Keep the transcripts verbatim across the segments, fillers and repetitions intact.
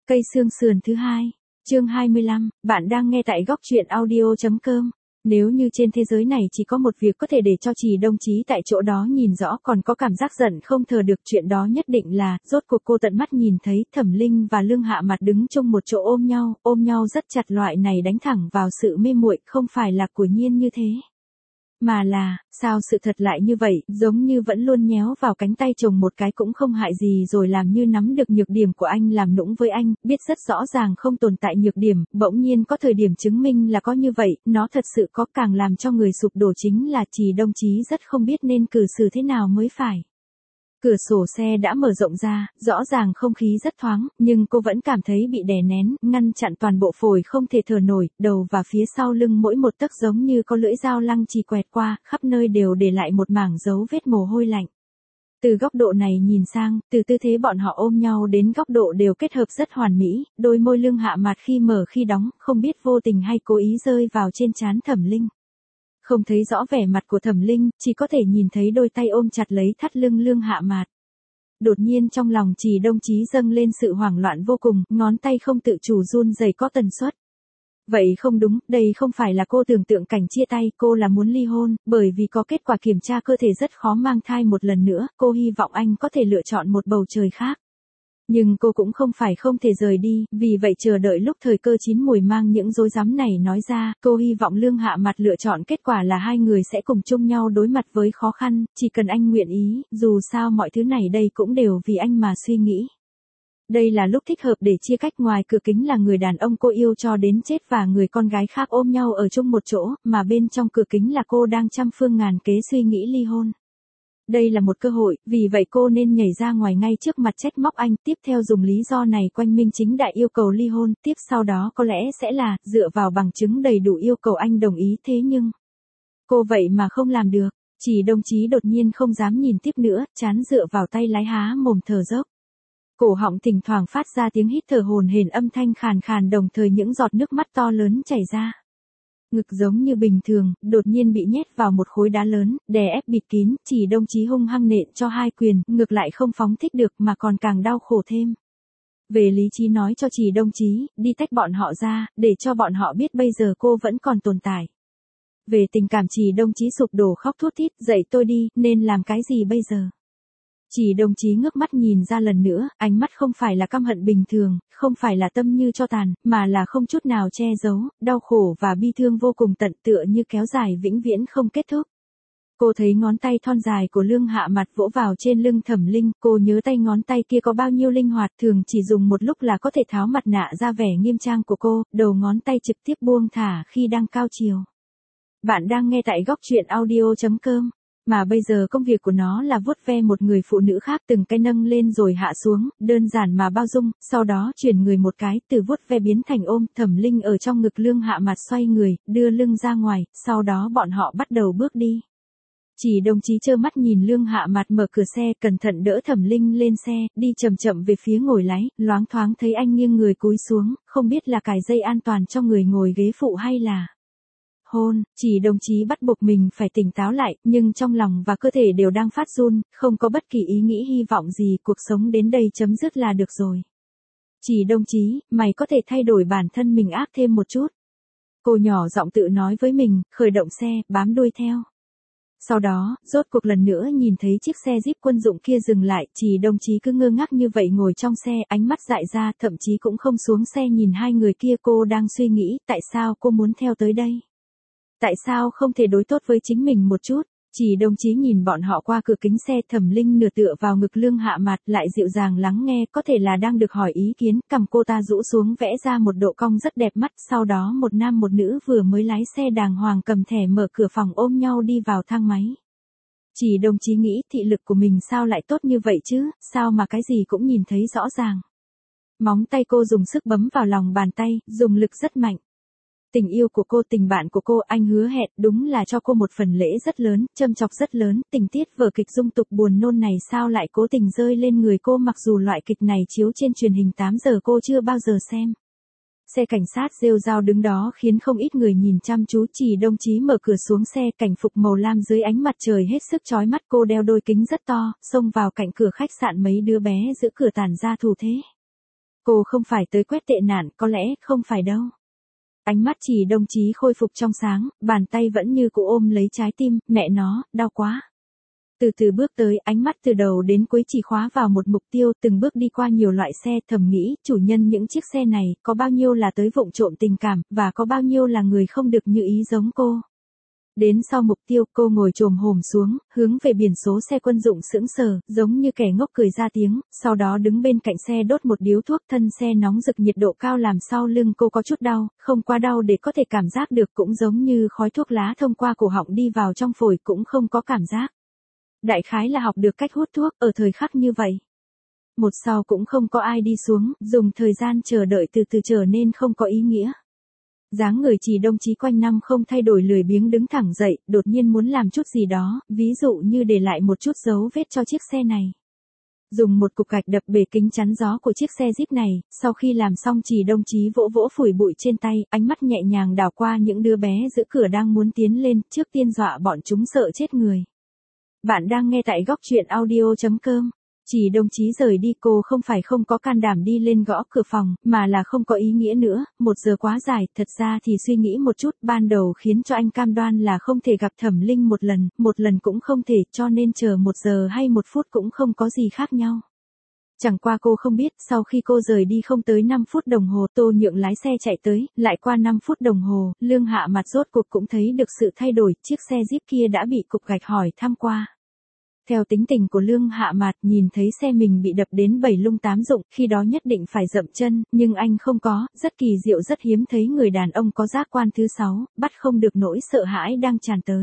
Cây xương sườn thứ hai, chương hai mươi lăm, bạn đang nghe tại góc truyện audio chấm com. Nếu như trên thế giới này chỉ có một việc có thể để cho Trì Đông Chí tại chỗ đó nhìn rõ còn có cảm giác giận không thờ được, chuyện đó nhất định là, rốt cuộc cô tận mắt nhìn thấy Thẩm Linh và Lương Hạ Mặt đứng chung một chỗ ôm nhau, ôm nhau rất chặt, loại này đánh thẳng vào sự mê muội, không phải là của nhiên như thế. Mà là, sao sự thật lại như vậy, giống như vẫn luôn nhéo vào cánh tay chồng một cái cũng không hại gì, rồi làm như nắm được nhược điểm của anh làm nũng với anh, biết rất rõ ràng không tồn tại nhược điểm, bỗng nhiên có thời điểm chứng minh là có như vậy, nó thật sự có. Càng làm cho người sụp đổ chính là Trì Đông Chí rất không biết nên cư xử thế nào mới phải. Cửa sổ xe đã mở rộng ra, rõ ràng không khí rất thoáng, nhưng cô vẫn cảm thấy bị đè nén, ngăn chặn toàn bộ phổi không thể thở nổi, đầu và phía sau lưng mỗi một tấc giống như có lưỡi dao lăng chì quẹt qua, khắp nơi đều để lại một mảng dấu vết mồ hôi lạnh. Từ góc độ này nhìn sang, từ tư thế bọn họ ôm nhau đến góc độ đều kết hợp rất hoàn mỹ, đôi môi Lương Hạ Mặt khi mở khi đóng, không biết vô tình hay cố ý rơi vào trên trán Thẩm Linh. Không thấy rõ vẻ mặt của Thẩm Linh, chỉ có thể nhìn thấy đôi tay ôm chặt lấy thắt lưng Lương Hạ Mặt. Đột nhiên trong lòng Trì Đông Chí dâng lên sự hoảng loạn vô cùng, ngón tay không tự chủ run rẩy có tần suất. Vậy không đúng, đây không phải là cô tưởng tượng cảnh chia tay, cô là muốn ly hôn, bởi vì có kết quả kiểm tra cơ thể rất khó mang thai một lần nữa, cô hy vọng anh có thể lựa chọn một bầu trời khác. Nhưng cô cũng không phải không thể rời đi, vì vậy chờ đợi lúc thời cơ chín mùi mang những dối rắm này nói ra, cô hy vọng Lương Hạ Mặt lựa chọn kết quả là hai người sẽ cùng chung nhau đối mặt với khó khăn, chỉ cần anh nguyện ý, dù sao mọi thứ này đây cũng đều vì anh mà suy nghĩ. Đây là lúc thích hợp để chia cách, ngoài cửa kính là người đàn ông cô yêu cho đến chết và người con gái khác ôm nhau ở chung một chỗ, mà bên trong cửa kính là cô đang trăm phương ngàn kế suy nghĩ ly hôn. Đây là một cơ hội, vì vậy cô nên nhảy ra ngoài ngay trước mặt trách móc anh, tiếp theo dùng lý do này quanh minh chính đại yêu cầu ly hôn, tiếp sau đó có lẽ sẽ là, dựa vào bằng chứng đầy đủ yêu cầu anh đồng ý, thế nhưng, cô vậy mà không làm được. Trì Đông Chí đột nhiên không dám nhìn tiếp nữa, trán dựa vào tay lái há mồm thở dốc. Cổ họng thỉnh thoảng phát ra tiếng hít thở hồn hển, âm thanh khàn khàn, đồng thời những giọt nước mắt to lớn chảy ra. Ngực giống như bình thường, đột nhiên bị nhét vào một khối đá lớn, đè ép bịt kín, Trì Đông Chí hung hăng nện cho hai quyền, ngược lại không phóng thích được mà còn càng đau khổ thêm. Về lý trí nói cho Trì Đông Chí, đi tách bọn họ ra, để cho bọn họ biết bây giờ cô vẫn còn tồn tại. Về tình cảm Trì Đông Chí sụp đổ khóc thút thít, dậy tôi đi, nên làm cái gì bây giờ? Trì Đông Chí ngước mắt nhìn ra lần nữa, ánh mắt không phải là căm hận bình thường, không phải là tâm như tro tàn, mà là không chút nào che giấu, đau khổ và bi thương vô cùng tận, tựa như kéo dài vĩnh viễn không kết thúc. Cô thấy ngón tay thon dài của Lương Hạ Mặt vỗ vào trên lưng Thẩm Linh, cô nhớ tay ngón tay kia có bao nhiêu linh hoạt, thường chỉ dùng một lúc là có thể tháo mặt nạ ra vẻ nghiêm trang của cô, đầu ngón tay trực tiếp buông thả khi đang cao chiều. Bạn đang nghe tại góc truyện audio chấm com. Mà bây giờ công việc của nó là vuốt ve một người phụ nữ khác, từng cái nâng lên rồi hạ xuống, đơn giản mà bao dung, sau đó chuyển người một cái, từ vuốt ve biến thành ôm. Thẩm Linh ở trong ngực Lương Hạ Mặt xoay người, đưa lưng ra ngoài, sau đó bọn họ bắt đầu bước đi. Trì Đông Chí trơ mắt nhìn Lương Hạ Mặt mở cửa xe, cẩn thận đỡ Thẩm Linh lên xe, đi chậm chậm về phía ngồi lái, loáng thoáng thấy anh nghiêng người cúi xuống, không biết là cài dây an toàn cho người ngồi ghế phụ hay là hôn. Trì Đông Chí bắt buộc mình phải tỉnh táo lại, nhưng trong lòng và cơ thể đều đang phát run, không có bất kỳ ý nghĩ hy vọng gì, cuộc sống đến đây chấm dứt là được rồi. Trì Đông Chí, mày có thể thay đổi bản thân mình ác thêm một chút. Cô nhỏ giọng tự nói với mình, khởi động xe, bám đuôi theo. Sau đó, rốt cuộc lần nữa nhìn thấy chiếc xe Jeep quân dụng kia dừng lại, Trì Đông Chí cứ ngơ ngác như vậy ngồi trong xe, ánh mắt dại ra, thậm chí cũng không xuống xe nhìn hai người kia. Cô đang suy nghĩ, tại sao cô muốn theo tới đây? Tại sao không thể đối tốt với chính mình một chút? Trì Đông Chí nhìn bọn họ qua cửa kính xe, Thẩm Linh nửa tựa vào ngực Lương Hạ Mặt, lại dịu dàng lắng nghe, có thể là đang được hỏi ý kiến, cằm cô ta rũ xuống vẽ ra một độ cong rất đẹp mắt, sau đó một nam một nữ vừa mới lái xe đàng hoàng cầm thẻ mở cửa phòng ôm nhau đi vào thang máy. Trì Đông Chí nghĩ, thị lực của mình sao lại tốt như vậy chứ, sao mà cái gì cũng nhìn thấy rõ ràng. Móng tay cô dùng sức bấm vào lòng bàn tay, dùng lực rất mạnh. Tình yêu của cô, tình bạn của cô, anh hứa hẹn, đúng là cho cô một phần lễ rất lớn, châm chọc rất lớn, tình tiết vở kịch dung tục buồn nôn này sao lại cố tình rơi lên người cô, mặc dù loại kịch này chiếu trên truyền hình tám giờ cô chưa bao giờ xem. Xe cảnh sát rêu rao đứng đó khiến không ít người nhìn chăm chú. Trì Đông Chí mở cửa xuống xe, cảnh phục màu lam dưới ánh mặt trời hết sức chói mắt, cô đeo đôi kính rất to, xông vào cạnh cửa khách sạn, mấy đứa bé giữ cửa tản ra thủ thế. Cô không phải tới quét tệ nạn, có lẽ không phải đâu. Ánh mắt Trì Đông Chí khôi phục trong sáng, bàn tay vẫn như cũ ôm lấy trái tim, mẹ nó, đau quá. Từ từ bước tới, ánh mắt từ đầu đến cuối chỉ khóa vào một mục tiêu, từng bước đi qua nhiều loại xe, thầm nghĩ, chủ nhân những chiếc xe này, có bao nhiêu là tới vụng trộm tình cảm, và có bao nhiêu là người không được như ý giống cô. Đến sau mục tiêu, cô ngồi chồm hổm xuống, hướng về biển số xe quân dụng sững sờ, giống như kẻ ngốc cười ra tiếng, sau đó đứng bên cạnh xe đốt một điếu thuốc, thân xe nóng rực nhiệt độ cao làm sau lưng cô có chút đau, không quá đau để có thể cảm giác được, cũng giống như khói thuốc lá thông qua cổ họng đi vào trong phổi cũng không có cảm giác. Đại khái là học được cách hút thuốc ở thời khắc như vậy. Một sau cũng không có ai đi xuống, dùng thời gian chờ đợi từ từ trở nên không có ý nghĩa. Dáng người Trì Đông Chí quanh năm không thay đổi, lười biếng đứng thẳng dậy, đột nhiên muốn làm chút gì đó, ví dụ như để lại một chút dấu vết cho chiếc xe này. Dùng một cục gạch đập bể kính chắn gió của chiếc xe Jeep này, sau khi làm xong Trì Đông Chí vỗ vỗ phủi bụi trên tay, ánh mắt nhẹ nhàng đảo qua những đứa bé giữ cửa đang muốn tiến lên, trước tiên dọa bọn chúng sợ chết người. Bạn đang nghe tại góc truyện audio chấm com. Trì Đông Chí rời đi, cô không phải không có can đảm đi lên gõ cửa phòng, mà là không có ý nghĩa nữa, một giờ quá dài, thật ra thì suy nghĩ một chút, ban đầu khiến cho anh cam đoan là không thể gặp Thẩm Linh một lần, một lần cũng không thể, cho nên chờ một giờ hay một phút cũng không có gì khác nhau. Chẳng qua cô không biết, sau khi cô rời đi không tới năm phút đồng hồ, Tô Nhượng lái xe chạy tới, lại qua năm phút đồng hồ, Lương Hạ Mặt rốt cuộc cũng thấy được sự thay đổi, chiếc xe Jeep kia đã bị cục gạch hỏi thăm qua. Theo tính tình của Lương Hạ Mạt, nhìn thấy xe mình bị đập đến bảy lung tám dụng, khi đó nhất định phải dậm chân, nhưng anh không có, rất kỳ diệu, rất hiếm thấy người đàn ông có giác quan thứ sáu, bắt không được nỗi sợ hãi đang tràn tới.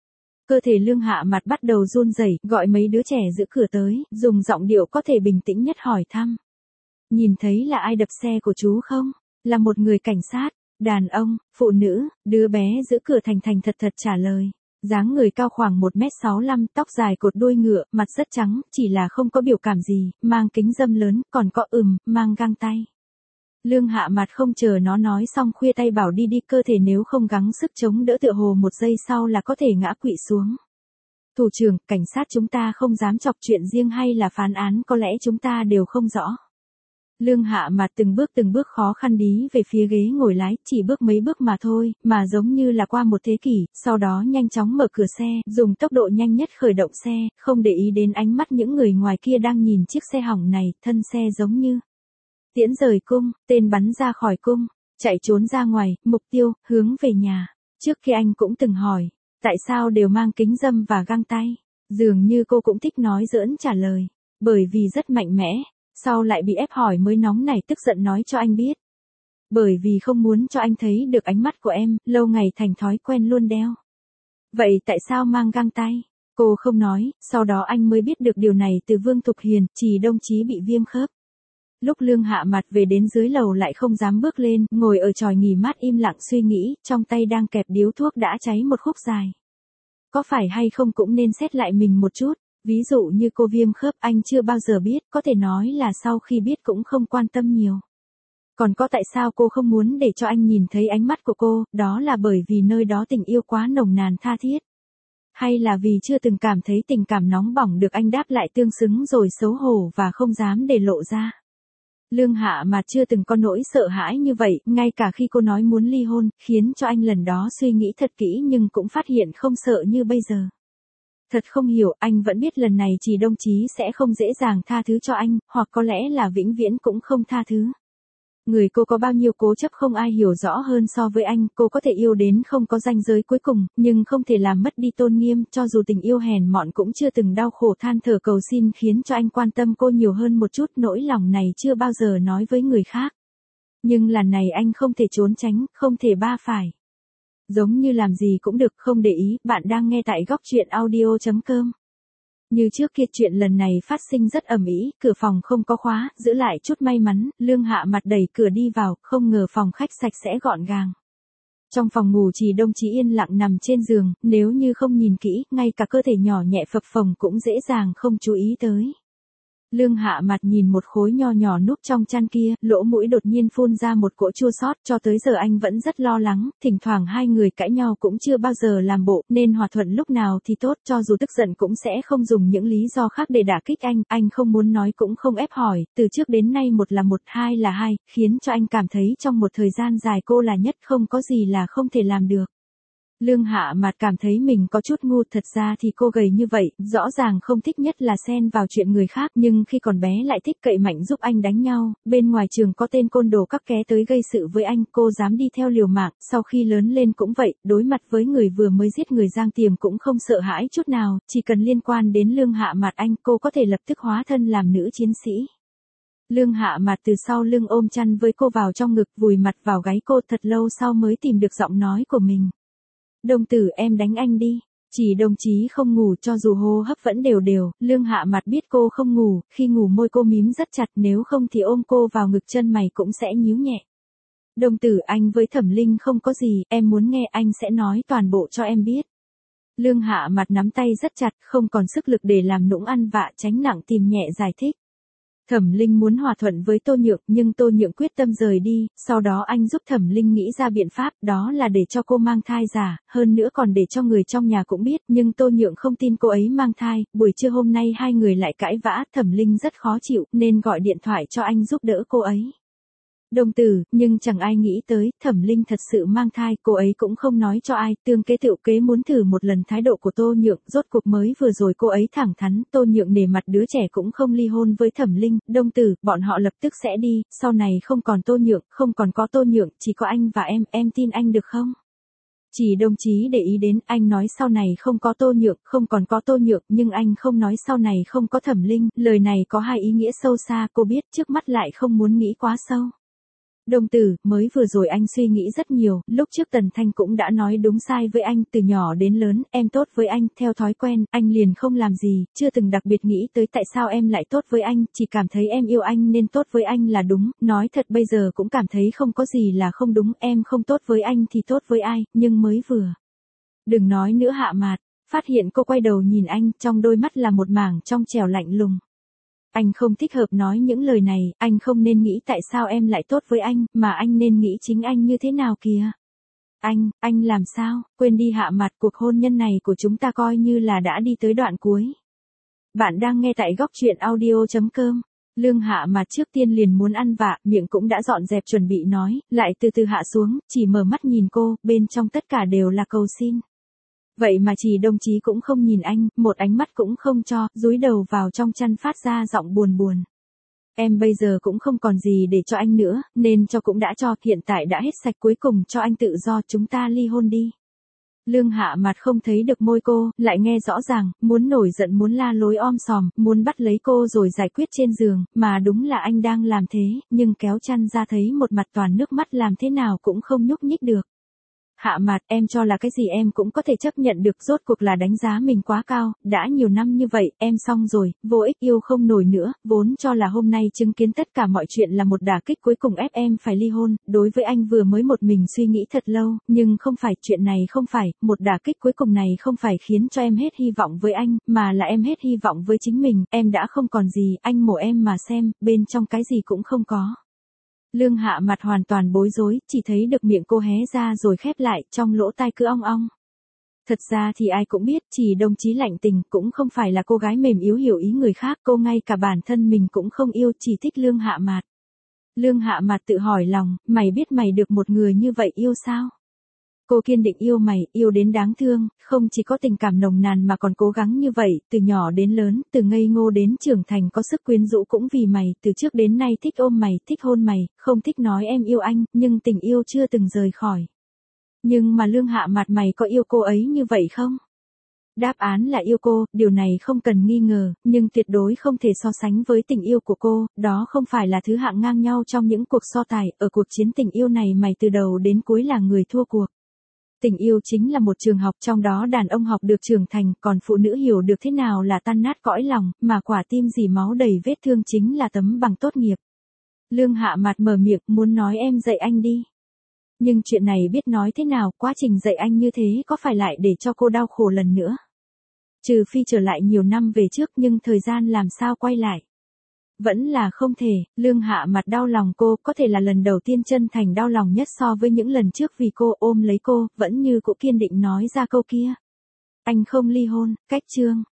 Cơ thể Lương Hạ Mạt bắt đầu run rẩy, gọi mấy đứa trẻ giữ cửa tới, dùng giọng điệu có thể bình tĩnh nhất hỏi thăm. Nhìn thấy là ai đập xe của chú không? Là một người cảnh sát, đàn ông, phụ nữ, đứa bé giữ cửa thành thành thật thật trả lời. Dáng người cao khoảng một mét sáu mươi lăm, tóc dài cột đuôi ngựa, mặt rất trắng, chỉ là không có biểu cảm gì, mang kính râm lớn, còn có ừm, mang găng tay. Lương Hạ Mặt không chờ nó nói xong khuya tay bảo đi đi, cơ thể nếu không gắng sức chống đỡ tựa hồ một giây sau là có thể ngã quỵ xuống. Thủ trưởng, cảnh sát chúng ta không dám chọc chuyện riêng hay là phán án, có lẽ chúng ta đều không rõ. Lương Hạ Mặt từng bước từng bước khó khăn đi về phía ghế ngồi lái, chỉ bước mấy bước mà thôi, mà giống như là qua một thế kỷ, sau đó nhanh chóng mở cửa xe, dùng tốc độ nhanh nhất khởi động xe, không để ý đến ánh mắt những người ngoài kia đang nhìn chiếc xe hỏng này, thân xe giống như tiễn rời cung, tên bắn ra khỏi cung, chạy trốn ra ngoài, mục tiêu, hướng về nhà. Trước khi anh cũng từng hỏi, tại sao đều mang kính râm và găng tay? Dường như cô cũng thích nói giỡn trả lời, bởi vì rất mạnh mẽ. Sau lại bị ép hỏi mới nóng nảy tức giận nói cho anh biết. Bởi vì không muốn cho anh thấy được ánh mắt của em, lâu ngày thành thói quen luôn đeo. Vậy tại sao mang găng tay? Cô không nói, sau đó anh mới biết được điều này từ Vương Thục Hiền, Trì Đông Chí bị viêm khớp. Lúc Lương Hạ Mặt về đến dưới lầu lại không dám bước lên, ngồi ở chòi nghỉ mát im lặng suy nghĩ, trong tay đang kẹp điếu thuốc đã cháy một khúc dài. Có phải hay không cũng nên xét lại mình một chút. Ví dụ như cô viêm khớp anh chưa bao giờ biết, có thể nói là sau khi biết cũng không quan tâm nhiều. Còn có tại sao cô không muốn để cho anh nhìn thấy ánh mắt của cô, đó là bởi vì nơi đó tình yêu quá nồng nàn tha thiết. Hay là vì chưa từng cảm thấy tình cảm nóng bỏng được anh đáp lại tương xứng rồi xấu hổ và không dám để lộ ra. Lương Hạ Mặt chưa từng có nỗi sợ hãi như vậy, ngay cả khi cô nói muốn ly hôn, khiến cho anh lần đó suy nghĩ thật kỹ nhưng cũng phát hiện không sợ như bây giờ. Thật không hiểu, anh vẫn biết lần này Trì Đông Chí sẽ không dễ dàng tha thứ cho anh, hoặc có lẽ là vĩnh viễn cũng không tha thứ. Người cô có bao nhiêu cố chấp không ai hiểu rõ hơn so với anh, cô có thể yêu đến không có ranh giới cuối cùng, nhưng không thể làm mất đi tôn nghiêm, cho dù tình yêu hèn mọn cũng chưa từng đau khổ than thở cầu xin khiến cho anh quan tâm cô nhiều hơn một chút, nỗi lòng này chưa bao giờ nói với người khác. Nhưng lần này anh không thể trốn tránh, không thể ba phải. Giống như làm gì cũng được, không để ý, bạn đang nghe tại góc truyện audio chấm com. Như trước kia chuyện lần này phát sinh rất ầm ĩ, cửa phòng không có khóa, giữ lại chút may mắn, Lương Hạ Mặt đẩy cửa đi vào, không ngờ phòng khách sạch sẽ gọn gàng. Trong phòng ngủ Trì Đông Chí yên lặng nằm trên giường, nếu như không nhìn kỹ, ngay cả cơ thể nhỏ nhẹ phập phồng cũng dễ dàng không chú ý tới. Lương Hạ Mặt nhìn một khối nho nhỏ núp trong chăn kia, lỗ mũi đột nhiên phun ra một cỗ chua xót, cho tới giờ anh vẫn rất lo lắng, thỉnh thoảng hai người cãi nhau cũng chưa bao giờ làm bộ, nên hòa thuận lúc nào thì tốt, cho dù tức giận cũng sẽ không dùng những lý do khác để đả kích anh, anh không muốn nói cũng không ép hỏi, từ trước đến nay một là một, hai là hai, khiến cho anh cảm thấy trong một thời gian dài cô là nhất, không có gì là không thể làm được. Lương Hạ Mặt cảm thấy mình có chút ngu, thật ra thì cô gầy như vậy, rõ ràng không thích nhất là xen vào chuyện người khác, nhưng khi còn bé lại thích cậy mạnh giúp anh đánh nhau, bên ngoài trường có tên côn đồ các ké tới gây sự với anh, cô dám đi theo liều mạng, sau khi lớn lên cũng vậy, đối mặt với người vừa mới giết người Giang Tiềm cũng không sợ hãi chút nào, chỉ cần liên quan đến Lương Hạ Mặt anh, cô có thể lập tức hóa thân làm nữ chiến sĩ. Lương Hạ Mặt từ sau lưng ôm chăn với cô vào trong ngực, vùi mặt vào gáy cô, thật lâu sau mới tìm được giọng nói của mình. Đồng tử, em đánh anh đi. Chỉ đồng chí không ngủ, cho dù hô hấp vẫn đều đều, Lương Hạ Mặt biết cô không ngủ, khi ngủ môi cô mím rất chặt, nếu không thì ôm cô vào ngực, chân mày cũng sẽ nhíu nhẹ. Đồng tử, anh với Thẩm Linh không có gì, em muốn nghe anh sẽ nói toàn bộ cho em biết. Lương Hạ Mặt nắm tay rất chặt, không còn sức lực để làm nũng ăn vạ, tránh nặng tìm nhẹ giải thích. Thẩm Linh muốn hòa thuận với Tô Nhượng, nhưng Tô Nhượng quyết tâm rời đi, sau đó anh giúp Thẩm Linh nghĩ ra biện pháp, đó là để cho cô mang thai giả, hơn nữa còn để cho người trong nhà cũng biết, nhưng Tô Nhượng không tin cô ấy mang thai, buổi trưa hôm nay hai người lại cãi vã, Thẩm Linh rất khó chịu, nên gọi điện thoại cho anh giúp đỡ cô ấy. Đồng tử, nhưng chẳng ai nghĩ tới, Thẩm Linh thật sự mang thai, cô ấy cũng không nói cho ai, tương kế tựu kế muốn thử một lần thái độ của Tô Nhượng, rốt cuộc mới vừa rồi cô ấy thẳng thắn, Tô Nhượng nể mặt đứa trẻ cũng không ly hôn với Thẩm Linh, đồng tử, bọn họ lập tức sẽ đi, sau này không còn Tô Nhượng, không còn có Tô Nhượng, chỉ có anh và em, em tin anh được không? Chỉ đồng chí để ý đến, anh nói sau này không có Tô Nhượng, không còn có Tô Nhượng, nhưng anh không nói sau này không có Thẩm Linh, lời này có hai ý nghĩa sâu xa, cô biết, trước mắt lại không muốn nghĩ quá sâu. Đồng tử, mới vừa rồi anh suy nghĩ rất nhiều, lúc trước Tần Thanh cũng đã nói đúng sai với anh, từ nhỏ đến lớn, em tốt với anh, theo thói quen, anh liền không làm gì, chưa từng đặc biệt nghĩ tới tại sao em lại tốt với anh, chỉ cảm thấy em yêu anh nên tốt với anh là đúng, nói thật bây giờ cũng cảm thấy không có gì là không đúng, em không tốt với anh thì tốt với ai, nhưng mới vừa. Đừng nói nữa Hạ Mặt, phát hiện cô quay đầu nhìn anh, trong đôi mắt là một mảng trong trẻo lạnh lùng. Anh không thích hợp nói những lời này, anh không nên nghĩ tại sao em lại tốt với anh, mà anh nên nghĩ chính anh như thế nào kìa. Anh, anh làm sao, quên đi Hạ Mặt, cuộc hôn nhân này của chúng ta coi như là đã đi tới đoạn cuối. Bạn đang nghe tại góc truyện audio chấm com. Lương Hạ Mặt trước tiên liền muốn ăn vạ, miệng cũng đã dọn dẹp chuẩn bị nói, lại từ từ hạ xuống, chỉ mở mắt nhìn cô, bên trong tất cả đều là cầu xin. Vậy mà chỉ đồng chí cũng không nhìn anh, một ánh mắt cũng không cho, dúi đầu vào trong chăn phát ra giọng buồn buồn. Em bây giờ cũng không còn gì để cho anh nữa, nên cho cũng đã cho, hiện tại đã hết sạch, cuối cùng cho anh tự do, chúng ta ly hôn đi. Lương Hạ Mặt không thấy được môi cô, lại nghe rõ ràng, muốn nổi giận, muốn la lối om sòm, muốn bắt lấy cô rồi giải quyết trên giường, mà đúng là anh đang làm thế, nhưng kéo chăn ra thấy một mặt toàn nước mắt, làm thế nào cũng không nhúc nhích được. Hạ Mặt, em cho là cái gì em cũng có thể chấp nhận được, rốt cuộc là đánh giá mình quá cao, đã nhiều năm như vậy, em xong rồi, vô ích, yêu không nổi nữa, vốn cho là hôm nay chứng kiến tất cả mọi chuyện là một đả kích, cuối cùng ép em phải ly hôn, đối với anh vừa mới một mình suy nghĩ thật lâu, nhưng không phải, chuyện này không phải, một đả kích cuối cùng này không phải khiến cho em hết hy vọng với anh, mà là em hết hy vọng với chính mình, em đã không còn gì, anh mổ em mà xem, bên trong cái gì cũng không có. Lương Hạ Mặt hoàn toàn bối rối, chỉ thấy được miệng cô hé ra rồi khép lại, trong lỗ tai cứ ong ong. Thật ra thì ai cũng biết, chỉ đồng chí lạnh tình, cũng không phải là cô gái mềm yếu hiểu ý người khác, cô ngay cả bản thân mình cũng không yêu, chỉ thích Lương Hạ Mặt. Lương Hạ Mặt tự hỏi lòng, mày biết mày được một người như vậy yêu sao? Cô kiên định yêu mày, yêu đến đáng thương, không chỉ có tình cảm nồng nàn mà còn cố gắng như vậy, từ nhỏ đến lớn, từ ngây ngô đến trưởng thành có sức quyến rũ cũng vì mày, từ trước đến nay thích ôm mày, thích hôn mày, không thích nói em yêu anh, nhưng tình yêu chưa từng rời khỏi. Nhưng mà Lương Hạ Mặt, mày có yêu cô ấy như vậy không? Đáp án là yêu cô, điều này không cần nghi ngờ, nhưng tuyệt đối không thể so sánh với tình yêu của cô, đó không phải là thứ hạng ngang nhau trong những cuộc so tài, ở cuộc chiến tình yêu này mày từ đầu đến cuối là người thua cuộc. Tình yêu chính là một trường học, trong đó đàn ông học được trưởng thành, còn phụ nữ hiểu được thế nào là tan nát cõi lòng, mà quả tim dỉ máu đầy vết thương chính là tấm bằng tốt nghiệp. Lương Hạ Mặt mở miệng, muốn nói em dạy anh đi. Nhưng chuyện này biết nói thế nào, quá trình dạy anh như thế có phải lại để cho cô đau khổ lần nữa. Trừ phi trở lại nhiều năm về trước, nhưng thời gian làm sao quay lại. Vẫn là không thể, Lương Hạ mặt đau lòng cô, có thể là lần đầu tiên chân thành đau lòng nhất so với những lần trước vì cô ôm lấy cô, vẫn như cũ kiên định nói ra câu kia. Anh không ly hôn, cách chương.